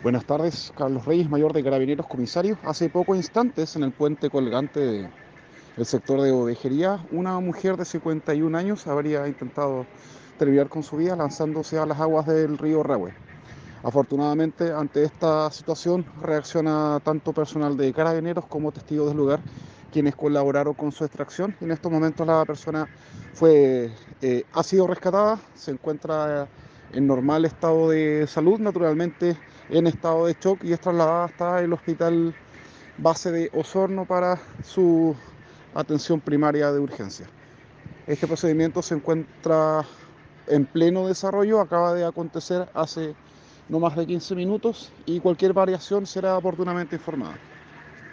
Buenas tardes, Carlos Reyes, mayor de Carabineros, comisario. Hace pocos instantes, en el puente colgante del sector de Ovejería, una mujer de 51 años habría intentado terminar con su vida lanzándose a las aguas del río Rahue. Afortunadamente, ante esta situación, reacciona tanto personal de Carabineros como testigos del lugar, quienes colaboraron con su extracción. En estos momentos la persona ha sido rescatada, se encuentra en normal estado de salud, naturalmente en estado de shock, y es trasladada hasta el hospital base de Osorno para su atención primaria de urgencia. Este procedimiento se encuentra en pleno desarrollo, acaba de acontecer hace no más de 15 minutos y cualquier variación será oportunamente informada.